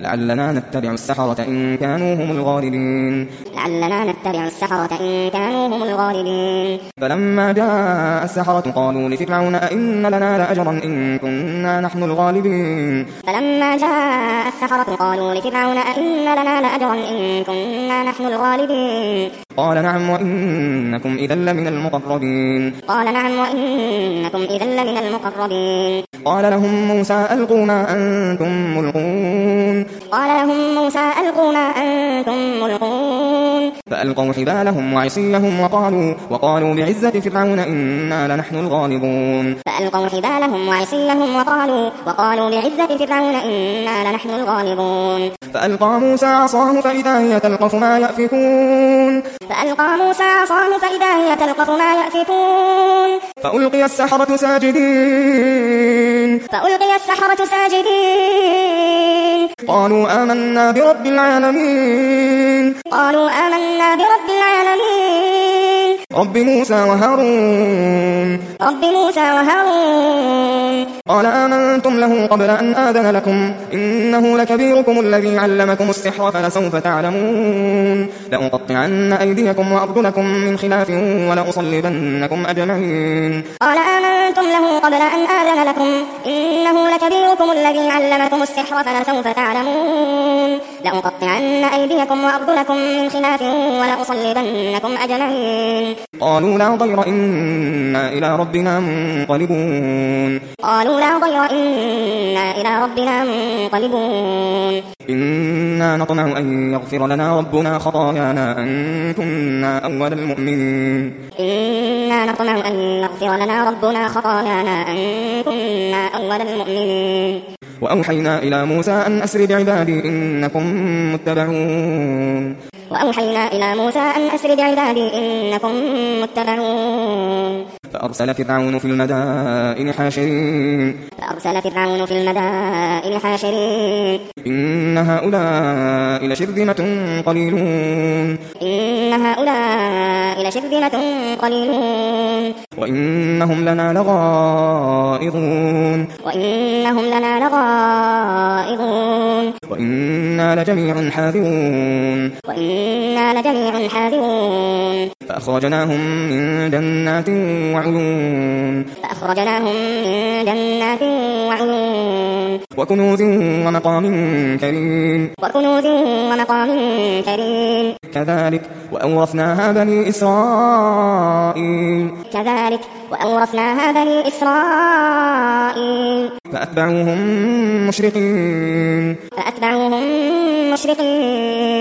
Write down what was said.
لعلنا نتبع السحرة إن كانوا هم الغالبين فلما جاء السحرة قالوا لفرعون أئن لنا لأجرا إن كنا نحن الغالبين قال نعم وإنكم إذا لمن المقربين قال لهم موسى ألقوا ما أنتم ملقون فألقوا حبالهم وعصيهم وقالوا بعزة فرعون إنا لنحن الغالبون فألقى موسى عصاه فإذا هي تلقف ما يأفكون فألقي السحرة ساجدين قالوا آمنا برب العالمين رب موسى وهارون قال آمنتم له قبل أن آذن لكم إنه لكبيركم الذي علمكم السحر فلسوف تعلمون لأقطعن أيديكم وأرجلكم من خلاف ولأصلبنكم أجمعين قال آمنتم له قبل أن آذن لكم إنه لكبيركم الذي علمكم السحر فلسوف تعلمون لأقطعن أيديكم وأرجلكم من خلاف ولأصلبنكم أجمعين قالوا لا ضير إنا إلى ربنا منقلبون إنا نطمع أن يغفر لنا ربنا خطايانا أن كنا أول المؤمنين وأوحينا إلى موسى أن أسر بعبادي إنكم متبعون فأرسل فرعون في المدائن حاشرين إن هؤلاء لشرذمة قليلون وإنهم لنا لغائظون وإنا لجميع حاذرون فأخرجناهم من جنات وعيون وكنوز ومقام كريم كذلك وأورثناها بني إسرائيل فأتبعوهم مشرقين